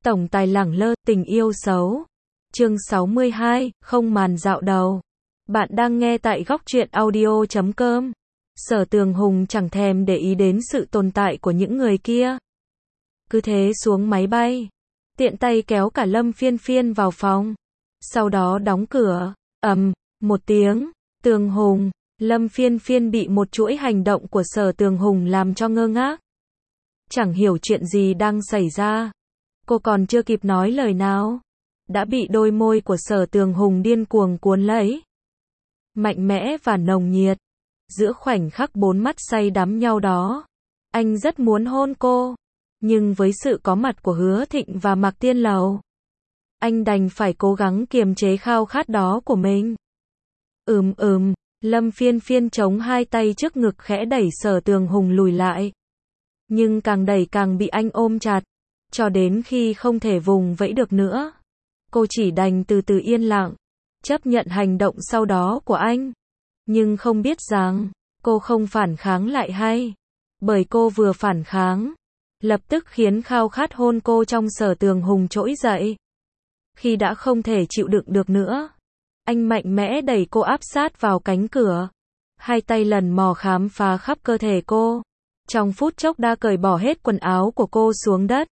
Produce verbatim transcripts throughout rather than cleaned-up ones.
Tổng tài lẳng lơ, tình yêu xấu. Chương sáu mươi hai, không màn dạo đầu. Bạn đang nghe tại góc truyện audio chấm com. Sở Tường Hùng chẳng thèm để ý đến sự tồn tại của những người kia. Cứ thế xuống máy bay. Tiện tay kéo cả Lâm Phiên Phiên vào phòng. Sau đó đóng cửa. Ầm, một tiếng. Tường Hùng. Lâm Phiên Phiên bị một chuỗi hành động của Sở Tường Hùng làm cho ngơ ngác. Chẳng hiểu chuyện gì đang xảy ra. Cô còn chưa kịp nói lời nào, đã bị đôi môi của Sở Tường Hùng điên cuồng cuốn lấy. Mạnh mẽ và nồng nhiệt. Giữa khoảnh khắc bốn mắt say đắm nhau đó, anh rất muốn hôn cô. Nhưng với sự có mặt của Hứa Thịnh và Mạc Tiên Lầu, anh đành phải cố gắng kiềm chế khao khát đó của mình. Ừm ừm, Lâm Phiên Phiên chống hai tay trước ngực khẽ đẩy Sở Tường Hùng lùi lại. Nhưng càng đẩy càng bị anh ôm chặt. Cho đến khi không thể vùng vẫy được nữa, cô chỉ đành từ từ yên lặng, chấp nhận hành động sau đó của anh. Nhưng không biết rằng, cô không phản kháng lại hay. Bởi cô vừa phản kháng, lập tức khiến khao khát hôn cô trong Sở Tường Hùng trỗi dậy. Khi đã không thể chịu đựng được nữa, anh mạnh mẽ đẩy cô áp sát vào cánh cửa. Hai tay lần mò khám phá khắp cơ thể cô. Trong phút chốc đã cởi bỏ hết quần áo của cô xuống đất.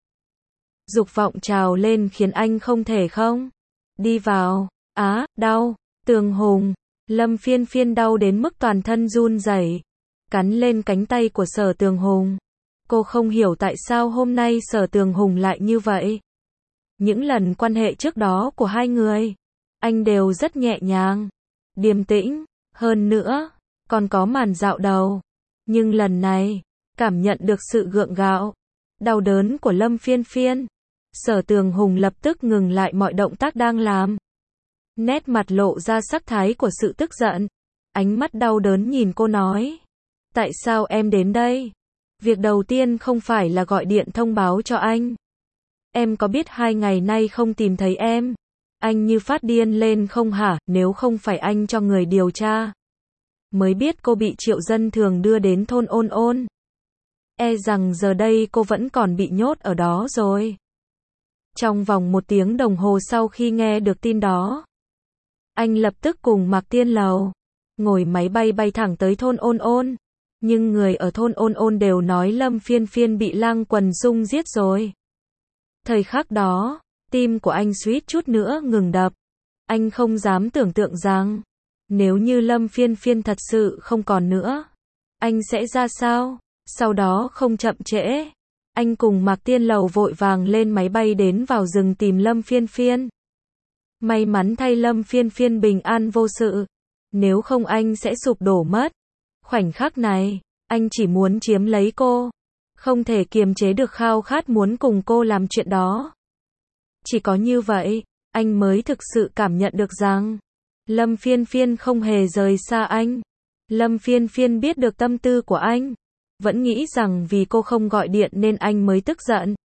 Dục vọng trào lên khiến anh không thể không đi vào. Á, đau. Tường Hùng. Lâm Phiên Phiên đau đến mức toàn thân run rẩy, cắn lên cánh tay của Sở Tường Hùng. Cô không hiểu tại sao hôm nay Sở Tường Hùng lại như vậy. Những lần quan hệ trước đó của hai người, anh đều rất nhẹ nhàng, điềm tĩnh, hơn nữa, còn có màn dạo đầu. Nhưng lần này, cảm nhận được sự gượng gạo, đau đớn của Lâm Phiên Phiên, Sở Tường Hùng lập tức ngừng lại mọi động tác đang làm. Nét mặt lộ ra sắc thái của sự tức giận. Ánh mắt đau đớn nhìn cô nói. Tại sao em đến đây? Việc đầu tiên không phải là gọi điện thông báo cho anh. Em có biết hai ngày nay không tìm thấy em, anh như phát điên lên không hả? Nếu không phải anh cho người điều tra, mới biết cô bị Triệu Dân Thường đưa đến thôn Ôn Ôn, e rằng giờ đây cô vẫn còn bị nhốt ở đó rồi. Trong vòng một tiếng đồng hồ sau khi nghe được tin đó, anh lập tức cùng Mạc Tiên Lầu ngồi máy bay bay thẳng tới thôn Ôn Ôn. Nhưng người ở thôn Ôn Ôn đều nói Lâm Phiên Phiên bị Lăng Quần Dung giết rồi. Thời khắc đó, tim của anh suýt chút nữa ngừng đập. Anh không dám tưởng tượng rằng, nếu như Lâm Phiên Phiên thật sự không còn nữa, anh sẽ ra sao? Sau đó không chậm trễ, anh cùng Mạc Tiên Lầu vội vàng lên máy bay đến vào rừng tìm Lâm Phiên Phiên. May mắn thay Lâm Phiên Phiên bình an vô sự, nếu không anh sẽ sụp đổ mất. Khoảnh khắc này, anh chỉ muốn chiếm lấy cô, không thể kiềm chế được khao khát muốn cùng cô làm chuyện đó. Chỉ có như vậy, anh mới thực sự cảm nhận được rằng, Lâm Phiên Phiên không hề rời xa anh. Lâm Phiên Phiên biết được tâm tư của anh, vẫn nghĩ rằng vì cô không gọi điện nên anh mới tức giận.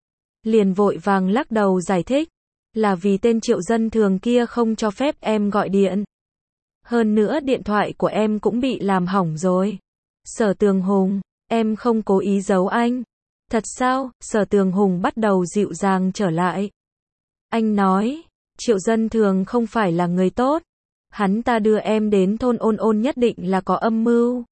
Liền vội vàng lắc đầu giải thích, là vì tên Triệu Dân Thường kia không cho phép em gọi điện. Hơn nữa điện thoại của em cũng bị làm hỏng rồi. Sở Tường Hùng, em không cố ý giấu anh. Thật sao? Sở Tường Hùng bắt đầu dịu dàng trở lại. Anh nói, Triệu Dân Thường không phải là người tốt. Hắn ta đưa em đến thôn Ôn Ôn nhất định là có âm mưu.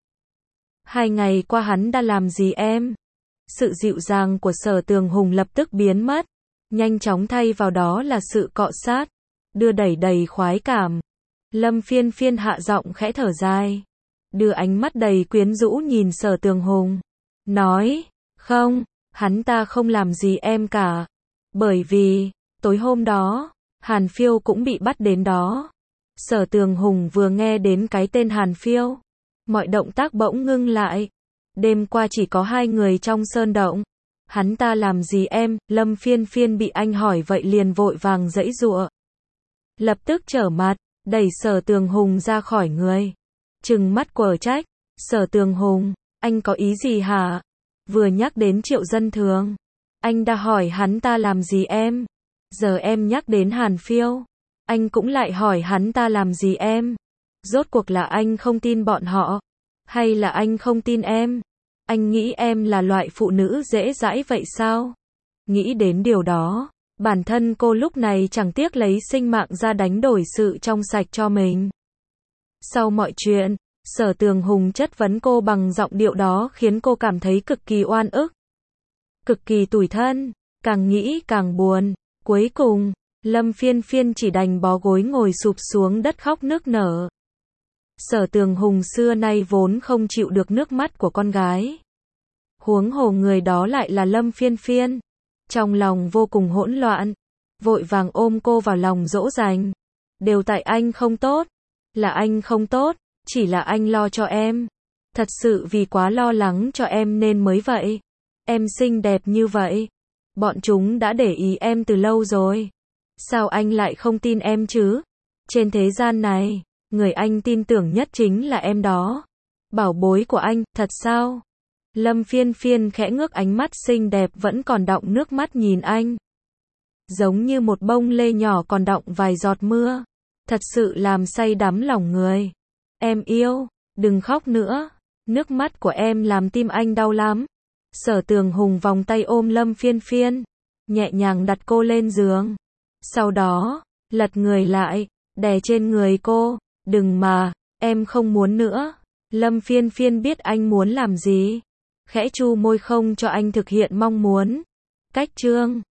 Hai ngày qua hắn đã làm gì em? Sự dịu dàng của Sở Tường Hùng lập tức biến mất. Nhanh chóng thay vào đó là sự cọ sát, đưa đẩy đầy khoái cảm. Lâm Phiên Phiên hạ giọng khẽ thở dài, đưa ánh mắt đầy quyến rũ nhìn Sở Tường Hùng, nói, không, hắn ta không làm gì em cả. Bởi vì, tối hôm đó, Hàn Phiêu cũng bị bắt đến đó. Sở Tường Hùng vừa nghe đến cái tên Hàn Phiêu, mọi động tác bỗng ngưng lại. Đêm qua chỉ có hai người trong sơn động. Hắn ta làm gì em? Lâm Phiên Phiên bị anh hỏi vậy liền vội vàng giãy giụa. Lập tức trở mặt, đẩy Sở Tường Hùng ra khỏi người. Trừng mắt quở trách, Sở Tường Hùng, anh có ý gì hả? Vừa nhắc đến Triệu Dân Thường, anh đã hỏi hắn ta làm gì em? Giờ em nhắc đến Hàn Phiêu, anh cũng lại hỏi hắn ta làm gì em? Rốt cuộc là anh không tin bọn họ, hay là anh không tin em? Anh nghĩ em là loại phụ nữ dễ dãi vậy sao? Nghĩ đến điều đó, Bản thân cô lúc này chẳng tiếc lấy sinh mạng ra đánh đổi sự trong sạch cho mình. Sau mọi chuyện, Sở Tường Hùng chất vấn cô bằng giọng điệu đó khiến cô cảm thấy cực kỳ oan ức, cực kỳ tủi thân, càng nghĩ càng buồn. Cuối cùng, Lâm Phiên Phiên chỉ đành bó gối ngồi sụp xuống đất khóc nức nở. Sở Tường Hùng xưa nay vốn không chịu được nước mắt của con gái. Huống hồ người đó lại là Lâm Phiên Phiên. Trong lòng vô cùng hỗn loạn, vội vàng ôm cô vào lòng dỗ dành. Đều tại anh không tốt, là anh không tốt, chỉ là anh lo cho em. Thật sự vì quá lo lắng cho em nên mới vậy. Em xinh đẹp như vậy, bọn chúng đã để ý em từ lâu rồi. Sao anh lại không tin em chứ? Trên thế gian này, người anh tin tưởng nhất chính là em đó. Bảo bối của anh, thật sao? Lâm Phiên Phiên khẽ ngước ánh mắt xinh đẹp vẫn còn đọng nước mắt nhìn anh. Giống như một bông lê nhỏ còn đọng vài giọt mưa. Thật sự làm say đắm lòng người. Em yêu, đừng khóc nữa. Nước mắt của em làm tim anh đau lắm. Sở Tường Hùng vòng tay ôm Lâm Phiên Phiên, nhẹ nhàng đặt cô lên giường. Sau đó, lật người lại, đè trên người cô. Đừng mà, em không muốn nữa. Lâm Phiên Phiên biết anh muốn làm gì. Khẽ chu môi không cho anh thực hiện mong muốn. Cách chương